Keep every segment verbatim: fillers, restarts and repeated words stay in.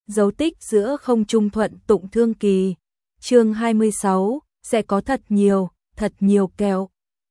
dấu tích giữa không trung thuận tụng thương kỳ. Chương hai mươi sáu, sẽ có thật nhiều, thật nhiều kẹo.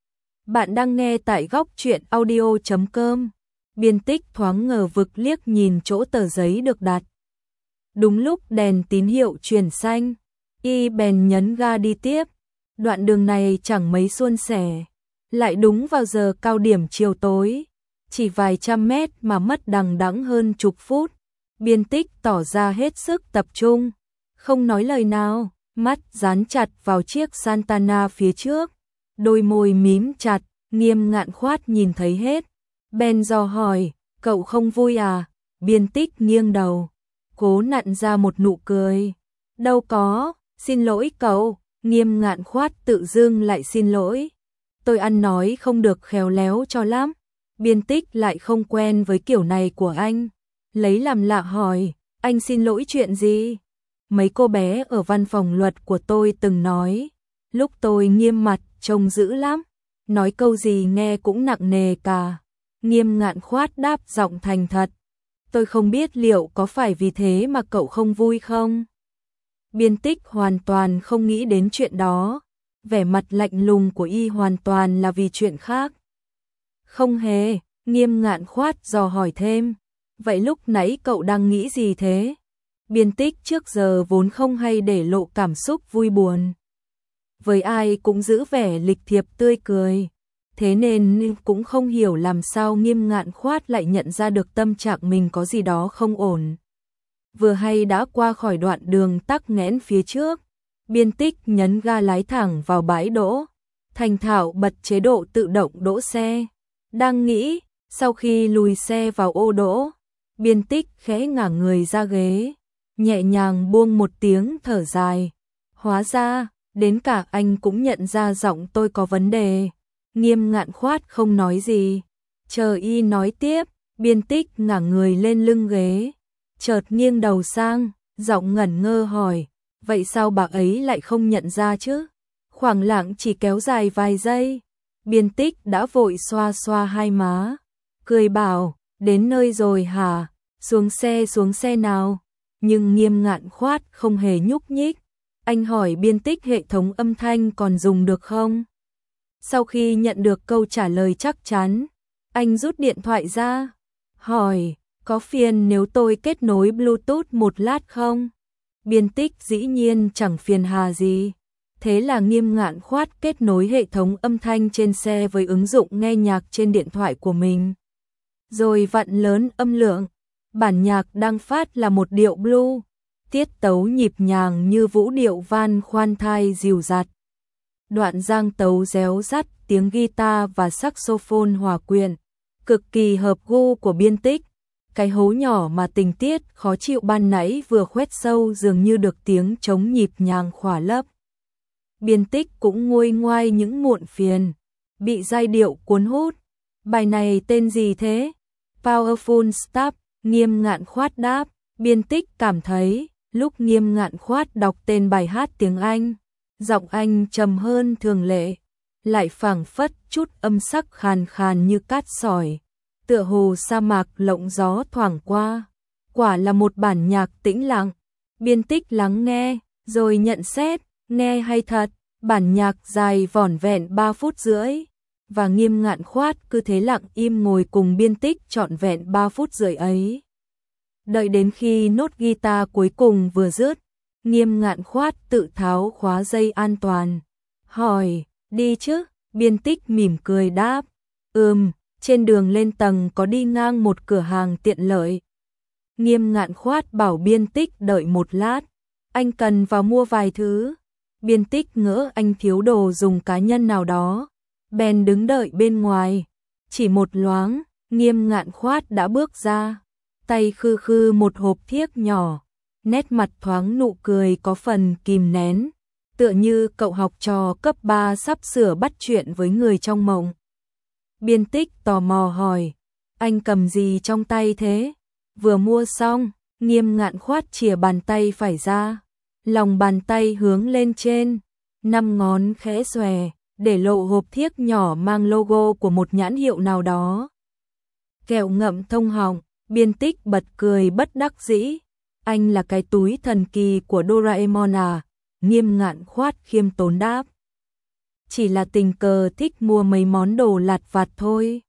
Bạn đang nghe tại góc truyện audio chấm com. Biên Tích thoáng ngờ vực liếc nhìn chỗ tờ giấy được đặt. Đúng lúc đèn tín hiệu chuyển xanh, y bèn nhấn ga đi tiếp. Đoạn đường này chẳng mấy suôn sẻ, lại đúng vào giờ cao điểm chiều tối, chỉ vài trăm mét mà mất đằng đẵng hơn chục phút. Biên Tích tỏ ra hết sức tập trung, không nói lời nào, mắt dán chặt vào chiếc Santana phía trước, đôi môi mím chặt. Nghiêm Ngạn Khoát nhìn thấy hết, bèn dò hỏi, cậu không vui à? Biên Tích nghiêng đầu, cố nặn ra một nụ cười. Đâu có, xin lỗi cậu. Nghiêm Ngạn Khoát tự dưng lại xin lỗi. Tôi ăn nói không được khéo léo cho lắm. Biên Tích lại không quen với kiểu này của anh, lấy làm lạ hỏi, anh xin lỗi chuyện gì? Mấy cô bé ở văn phòng luật của tôi từng nói, lúc tôi nghiêm mặt trông dữ lắm, nói câu gì nghe cũng nặng nề cả. Nghiêm Ngạn Khoát đáp giọng thành thật, tôi không biết liệu có phải vì thế mà cậu không vui không? Biên Tích hoàn toàn không nghĩ đến chuyện đó, vẻ mặt lạnh lùng của y hoàn toàn là vì chuyện khác. Không hề. Nghiêm Ngạn Khoát dò hỏi thêm, vậy lúc nãy cậu đang nghĩ gì thế? Biên Tích trước giờ vốn không hay để lộ cảm xúc vui buồn, với ai cũng giữ vẻ lịch thiệp tươi cười, thế nên cũng không hiểu làm sao Nghiêm Ngạn Khoát lại nhận ra được tâm trạng mình có gì đó không ổn. Vừa hay đã qua khỏi đoạn đường tắc nghẽn phía trước, Biên Tích nhấn ga lái thẳng vào bãi đỗ, thành thạo bật chế độ tự động đỗ xe. Đang nghĩ, sau khi lùi xe vào ô đỗ, Biên Tích khẽ ngả người ra ghế, nhẹ nhàng buông một tiếng thở dài. Hóa ra, đến cả anh cũng nhận ra giọng tôi có vấn đề. Nghiêm Ngạn Khoát không nói gì, chờ y nói tiếp. Biên Tích ngả người lên lưng ghế, chợt nghiêng đầu sang, giọng ngẩn ngơ hỏi, vậy sao bà ấy lại không nhận ra chứ? Khoảng lặng chỉ kéo dài vài giây, Biên Tích đã vội xoa xoa hai má, cười bảo, đến nơi rồi hả? Xuống xe xuống xe nào. Nhưng Nghiêm Ngạn Khoát không hề nhúc nhích. Anh hỏi Biên Tích hệ thống âm thanh còn dùng được không? Sau khi nhận được câu trả lời chắc chắn, anh rút điện thoại ra, hỏi, có phiền nếu tôi kết nối Bluetooth một lát không? Biên Tích dĩ nhiên chẳng phiền hà gì. Thế là Nghiêm Ngạn Khoát kết nối hệ thống âm thanh trên xe với ứng dụng nghe nhạc trên điện thoại của mình, rồi vặn lớn âm lượng. Bản nhạc đang phát là một điệu blues, tiết tấu nhịp nhàng như vũ điệu van khoan thai dìu dặt. Đoạn giang tấu réo rắt, tiếng guitar và saxophone hòa quyện, cực kỳ hợp gu của Biên Tích. Cái hố nhỏ mà tình tiết khó chịu ban nãy vừa khoét sâu dường như được tiếng trống nhịp nhàng khỏa lấp. Biên Tích cũng nguôi ngoai những muộn phiền, bị giai điệu cuốn hút. Bài này tên gì thế? Powerful Stuff. Nghiêm Ngạn Khoát đáp. Biên Tích cảm thấy, lúc Nghiêm Ngạn Khoát đọc tên bài hát tiếng Anh, giọng anh trầm hơn thường lệ, lại phảng phất chút âm sắc khàn khàn như cát sỏi, tựa hồ sa mạc lộng gió thoảng qua. Quả là một bản nhạc tĩnh lặng. Biên Tích lắng nghe, rồi nhận xét, nghe hay thật. Bản nhạc dài vỏn vẹn ba phút rưỡi, và Nghiêm Ngạn Khoát cứ thế lặng im ngồi cùng Biên Tích trọn vẹn ba phút rưỡi ấy. Đợi đến khi nốt guitar cuối cùng vừa dứt, Nghiêm Ngạn Khoát tự tháo khóa dây an toàn, hỏi, đi chứ? Biên Tích mỉm cười đáp, ừm, trên đường lên tầng có đi ngang một cửa hàng tiện lợi. Nghiêm Ngạn Khoát bảo Biên Tích đợi một lát, anh cần vào mua vài thứ. Biên Tích ngỡ anh thiếu đồ dùng cá nhân nào đó, bèn đứng đợi bên ngoài. Chỉ một loáng, Nghiêm Ngạn Khoát đã bước ra, tay khư khư một hộp thiếc nhỏ, nét mặt thoáng nụ cười có phần kìm nén, tựa như cậu học trò cấp ba sắp sửa bắt chuyện với người trong mộng. Biên Tích tò mò hỏi, anh cầm gì trong tay thế? Vừa mua xong. Nghiêm Ngạn Khoát chìa bàn tay phải ra, lòng bàn tay hướng lên trên, năm ngón khẽ xòe, để lộ hộp thiếc nhỏ mang logo của một nhãn hiệu nào đó. Kẹo ngậm thông họng. Biên Tích bật cười bất đắc dĩ. Anh là cái túi thần kỳ của Doraemon à? Nghiêm Ngạn Khoát khiêm tốn đáp. Chỉ là tình cờ thích mua mấy món đồ lặt vặt thôi.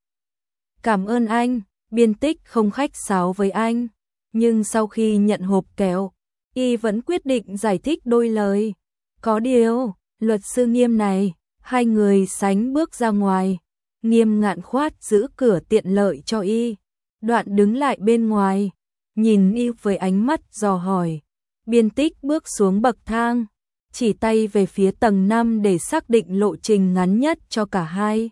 Cảm ơn anh, Biên Tích không khách sáo với anh. Nhưng sau khi nhận hộp kẹo, y vẫn quyết định giải thích đôi lời. Có điều, luật sư Nghiêm này, hai người sánh bước ra ngoài. Nghiêm Ngạn Khoát giữ cửa tiện lợi cho y. Đoạn đứng lại bên ngoài, nhìn y với ánh mắt dò hỏi. Biên Tích bước xuống bậc thang, chỉ tay về phía tầng năm để xác định lộ trình ngắn nhất cho cả hai.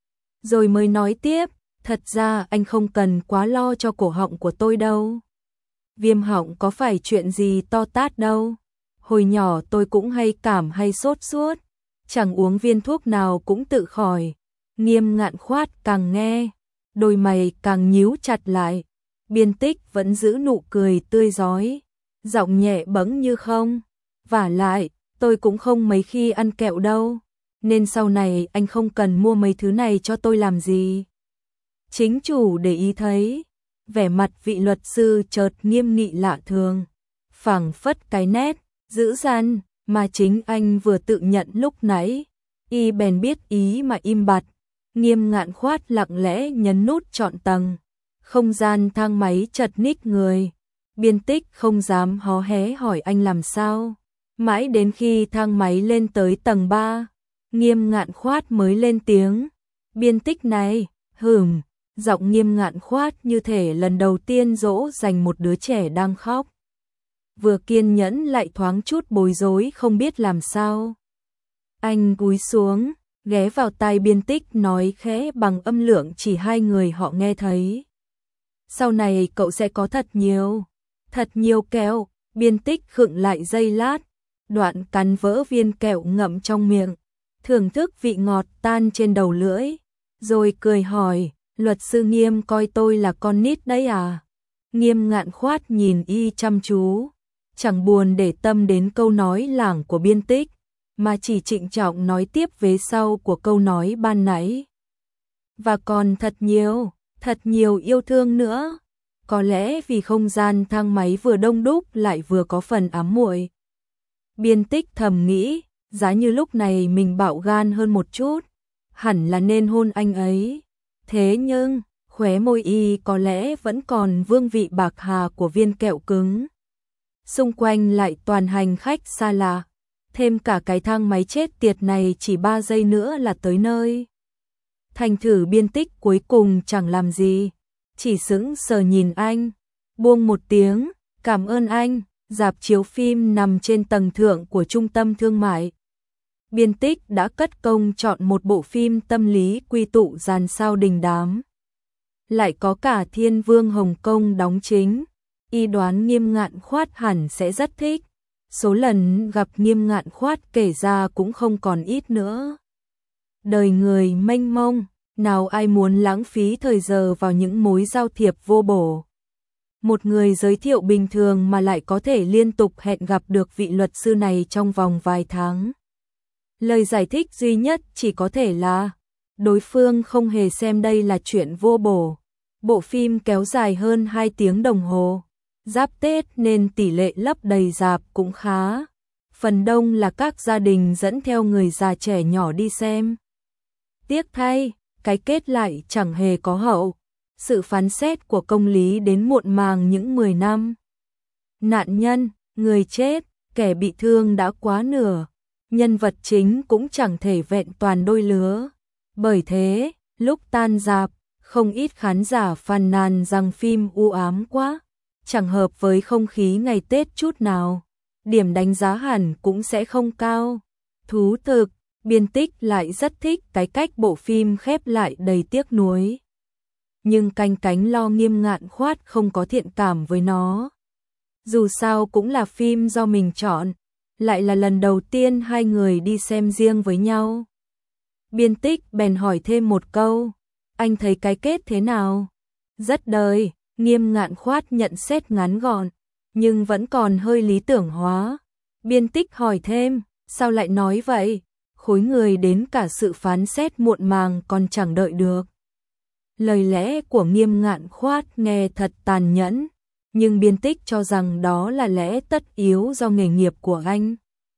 Rồi mới nói tiếp, thật ra anh không cần quá lo cho cổ họng của tôi đâu. Viêm họng có phải chuyện gì to tát đâu. Hồi nhỏ tôi cũng hay cảm hay sốt suốt, chẳng uống viên thuốc nào cũng tự khỏi. Nghiêm Ngạn Khoát càng nghe, đôi mày càng nhíu chặt lại. Biên Tích vẫn giữ nụ cười tươi rói, giọng nhẹ bẫng như không. Vả lại, tôi cũng không mấy khi ăn kẹo đâu, nên sau này anh không cần mua mấy thứ này cho tôi làm gì. Chính chủ để ý thấy, vẻ mặt vị luật sư chợt nghiêm nghị lạ thường, phảng phất cái nét dữ dằn mà chính anh vừa tự nhận lúc nãy. Y bèn biết ý mà im bặt. Nghiêm Ngạn Khoát lặng lẽ nhấn nút chọn tầng. Không gian thang máy chật ních người. Biên Tích không dám hó hé hỏi anh làm sao. Mãi đến khi thang máy lên tới tầng ba, Nghiêm Ngạn Khoát mới lên tiếng. Biên Tích này, hửm, giọng Nghiêm Ngạn Khoát như thể lần đầu tiên dỗ dành một đứa trẻ đang khóc. Vừa kiên nhẫn lại thoáng chút bối rối không biết làm sao. Anh cúi xuống, ghé vào tai Biên Tích nói khẽ bằng âm lượng chỉ hai người họ nghe thấy. Sau này cậu sẽ có thật nhiều, thật nhiều kẹo. Biên Tích khựng lại giây lát, đoạn cắn vỡ viên kẹo ngậm trong miệng, thưởng thức vị ngọt tan trên đầu lưỡi, rồi cười hỏi, luật sư Nghiêm coi tôi là con nít đấy à? Nghiêm Ngạn Khoát nhìn y chăm chú, chẳng buồn để tâm đến câu nói lảng của Biên Tích, mà chỉ trịnh trọng nói tiếp vế sau của câu nói ban nãy. Và còn thật nhiều, thật nhiều yêu thương nữa. Có lẽ vì không gian thang máy vừa đông đúc lại vừa có phần ám muội. Biên Tích thầm nghĩ, giá như lúc này mình bạo gan hơn một chút, hẳn là nên hôn anh ấy. Thế nhưng, khóe môi y có lẽ vẫn còn vương vị bạc hà của viên kẹo cứng. Xung quanh lại toàn hành khách xa lạ, thêm cả cái thang máy chết tiệt này chỉ ba giây nữa là tới nơi. Thành thử Biên Tích cuối cùng chẳng làm gì, chỉ sững sờ nhìn anh, buông một tiếng, cảm ơn anh. Rạp chiếu phim nằm trên tầng thượng của trung tâm thương mại. Biên Tích đã cất công chọn một bộ phim tâm lý quy tụ dàn sao đình đám. Lại có cả Thiên Vương Hồng Kông đóng chính. Y đoán Nghiêm Ngạn Khoát hẳn sẽ rất thích. Số lần gặp Nghiêm Ngạn Khoát kể ra cũng không còn ít nữa. Đời người mênh mông, nào ai muốn lãng phí thời giờ vào những mối giao thiệp vô bổ. Một người giới thiệu bình thường mà lại có thể liên tục hẹn gặp được vị luật sư này trong vòng vài tháng. Lời giải thích duy nhất chỉ có thể là đối phương không hề xem đây là chuyện vô bổ. Bộ phim kéo dài hơn hai tiếng đồng hồ. Giáp Tết nên tỷ lệ lấp đầy rạp cũng khá. Phần đông là các gia đình dẫn theo người già trẻ nhỏ đi xem. Tiếc thay, cái kết lại chẳng hề có hậu. Sự phán xét của công lý đến muộn màng những mười năm. Nạn nhân, người chết, kẻ bị thương đã quá nửa. Nhân vật chính cũng chẳng thể vẹn toàn đôi lứa. Bởi thế, lúc tan rạp, không ít khán giả phàn nàn rằng phim u ám quá, chẳng hợp với không khí ngày Tết chút nào. Điểm đánh giá hẳn cũng sẽ không cao. Thú thực, Biên Tích lại rất thích cái cách bộ phim khép lại đầy tiếc nuối. Nhưng canh cánh lo Nghiêm Ngạn Khoát không có thiện cảm với nó. Dù sao cũng là phim do mình chọn, lại là lần đầu tiên hai người đi xem riêng với nhau. Biên Tích bèn hỏi thêm một câu, anh thấy cái kết thế nào? Rất đời, Nghiêm Ngạn Khoát nhận xét ngắn gọn, nhưng vẫn còn hơi lý tưởng hóa. Biên Tích hỏi thêm, sao lại nói vậy? Khối người đến cả sự phán xét muộn màng còn chẳng đợi được. Lời lẽ của Nghiêm Ngạn Khoát nghe thật tàn nhẫn, nhưng Biên Tích cho rằng đó là lẽ tất yếu do nghề nghiệp của anh.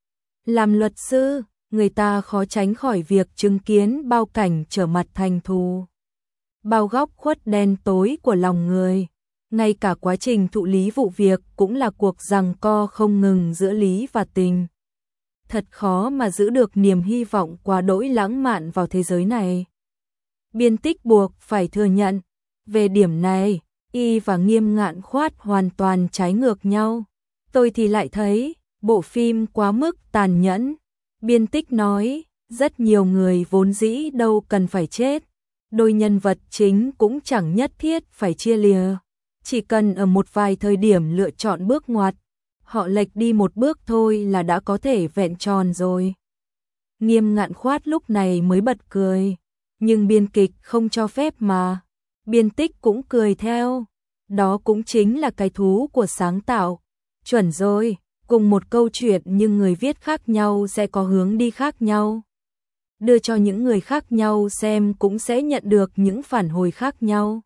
Làm luật sư, người ta khó tránh khỏi việc chứng kiến bao cảnh trở mặt thành thù, bao góc khuất đen tối của lòng người. Ngay cả quá trình thụ lý vụ việc cũng là cuộc giằng co không ngừng giữa lý và tình. Thật khó mà giữ được niềm hy vọng quá đỗi lãng mạn vào thế giới này. Biên Tích buộc phải thừa nhận, về điểm này, y và Nghiêm Ngạn Khoát hoàn toàn trái ngược nhau. Tôi thì lại thấy, bộ phim quá mức tàn nhẫn. Biên Tích nói, rất nhiều người vốn dĩ đâu cần phải chết. Đôi nhân vật chính cũng chẳng nhất thiết phải chia lìa. Chỉ cần ở một vài thời điểm lựa chọn bước ngoặt, họ lệch đi một bước thôi là đã có thể vẹn tròn rồi. Nghiêm Ngạn Khoát lúc này mới bật cười, nhưng biên kịch không cho phép mà. Biên Tích cũng cười theo. Đó cũng chính là cái thú của sáng tạo. Chuẩn rồi, cùng một câu chuyện nhưng người viết khác nhau sẽ có hướng đi khác nhau. Đưa cho những người khác nhau xem cũng sẽ nhận được những phản hồi khác nhau.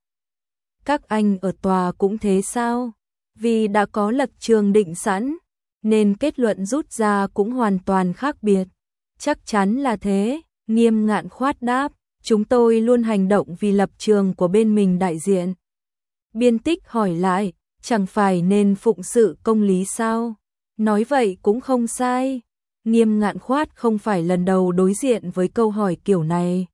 Các anh ở tòa cũng thế sao? Vì đã có lập trường định sẵn, nên kết luận rút ra cũng hoàn toàn khác biệt. Chắc chắn là thế, Nghiêm Ngạn Khoát đáp, chúng tôi luôn hành động vì lập trường của bên mình đại diện. Biên Tích hỏi lại, chẳng phải nên phụng sự công lý sao? Nói vậy cũng không sai. Nghiêm Ngạn Khoát không phải lần đầu đối diện với câu hỏi kiểu này,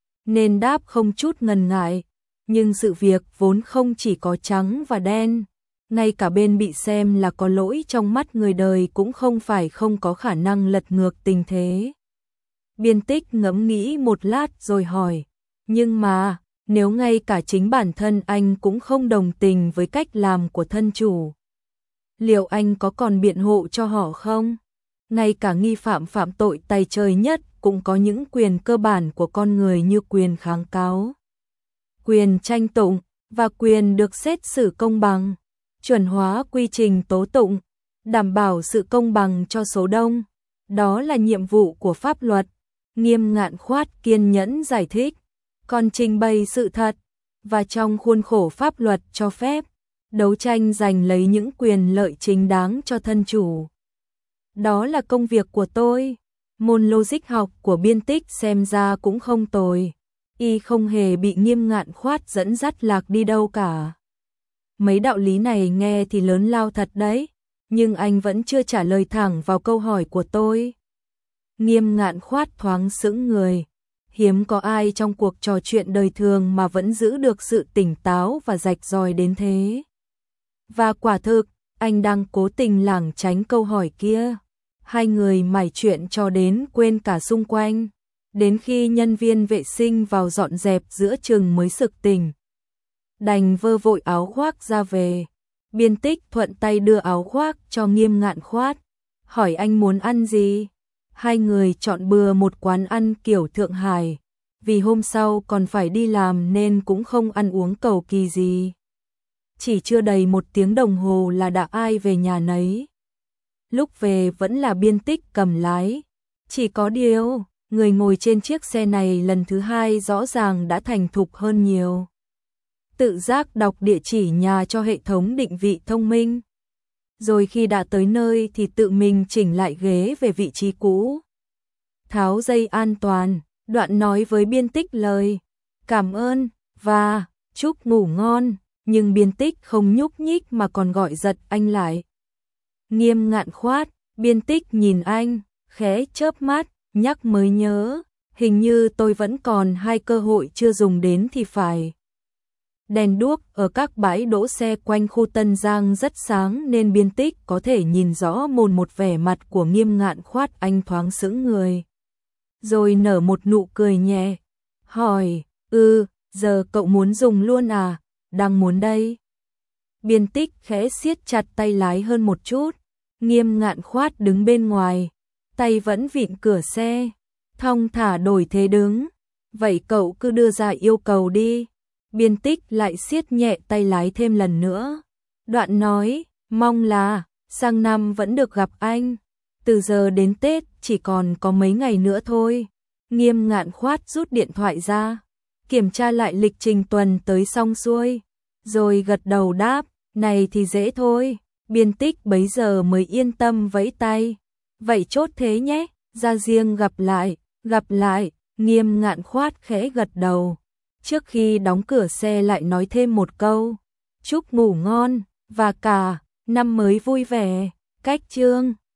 nên đáp không chút ngần ngại. Nhưng sự việc vốn không chỉ có trắng và đen, ngay cả bên bị xem là có lỗi trong mắt người đời cũng không phải không có khả năng lật ngược tình thế. Biên Tích ngẫm nghĩ một lát rồi hỏi, nhưng mà, nếu ngay cả chính bản thân anh cũng không đồng tình với cách làm của thân chủ, liệu anh có còn biện hộ cho họ không? Ngay cả nghi phạm phạm tội tày trời nhất cũng có những quyền cơ bản của con người như quyền kháng cáo, quyền tranh tụng, và quyền được xét xử công bằng, chuẩn hóa quy trình tố tụng, đảm bảo sự công bằng cho số đông. Đó là nhiệm vụ của pháp luật. Nghiêm Ngạn Khoát kiên nhẫn giải thích, còn trình bày sự thật, và trong khuôn khổ pháp luật cho phép, đấu tranh giành lấy những quyền lợi chính đáng cho thân chủ. Đó là công việc của tôi. Môn logic học của Biên Tích xem ra cũng không tồi. Y không hề bị Nghiêm Ngạn Khoát dẫn dắt lạc đi đâu cả. Mấy đạo lý này nghe thì lớn lao thật đấy, nhưng anh vẫn chưa trả lời thẳng vào câu hỏi của tôi. Nghiêm Ngạn Khoát thoáng sững người. Hiếm có ai trong cuộc trò chuyện đời thường mà vẫn giữ được sự tỉnh táo và rạch ròi đến thế. Và quả thực, anh đang cố tình lảng tránh câu hỏi kia. Hai người mải chuyện cho đến quên cả xung quanh. Đến khi nhân viên vệ sinh vào dọn dẹp giữa chừng mới sực tỉnh. Đành vơ vội áo khoác ra về. Biên Tích thuận tay đưa áo khoác cho Nghiêm Ngạn Khoát, hỏi anh muốn ăn gì. Hai người chọn bừa một quán ăn kiểu Thượng Hải, vì hôm sau còn phải đi làm nên cũng không ăn uống cầu kỳ gì. Chỉ chưa đầy một tiếng đồng hồ là đã ai về nhà nấy. Lúc về vẫn là Biên Tích cầm lái. Chỉ có điều, người ngồi trên chiếc xe này lần thứ hai rõ ràng đã thành thục hơn nhiều. Tự giác đọc địa chỉ nhà cho hệ thống định vị thông minh. Rồi khi đã tới nơi thì tự mình chỉnh lại ghế về vị trí cũ. Tháo dây an toàn, Đoạn nói với Biên Tích lời cảm ơn và chúc ngủ ngon, nhưng Biên Tích không nhúc nhích mà còn gọi giật anh lại. Nghiêm Ngạn Khoát, Biên Tích nhìn anh, khẽ chớp mắt, nhắc mới nhớ, hình như tôi vẫn còn hai cơ hội chưa dùng đến thì phải. Đèn đuốc ở các bãi đỗ xe quanh khu Tân Giang rất sáng nên Biên Tích có thể nhìn rõ mồn một vẻ mặt của Nghiêm Ngạn Khoát. Anh thoáng sững người, rồi nở một nụ cười nhẹ, hỏi, ừ, giờ cậu muốn dùng luôn à, đang muốn đây. Biên Tích khẽ siết chặt tay lái hơn một chút, Nghiêm Ngạn Khoát đứng bên ngoài, tay vẫn vịn cửa xe, thong thả đổi thế đứng, vậy cậu cứ đưa ra yêu cầu đi. Biên Tích lại siết nhẹ tay lái thêm lần nữa. Đoạn nói, mong là sang năm vẫn được gặp anh. Từ giờ đến Tết chỉ còn có mấy ngày nữa thôi. Nghiêm Ngạn Khoát rút điện thoại ra, kiểm tra lại lịch trình tuần tới xong xuôi, rồi gật đầu đáp, Này thì dễ thôi, Biên Tích bấy giờ mới yên tâm vẫy tay. Vậy chốt thế nhé, ra riêng gặp lại, gặp lại, Nghiêm Ngạn khoát khẽ gật đầu. Trước khi đóng cửa xe lại nói thêm một câu, chúc ngủ ngon, và cả, năm mới vui vẻ, cách chương.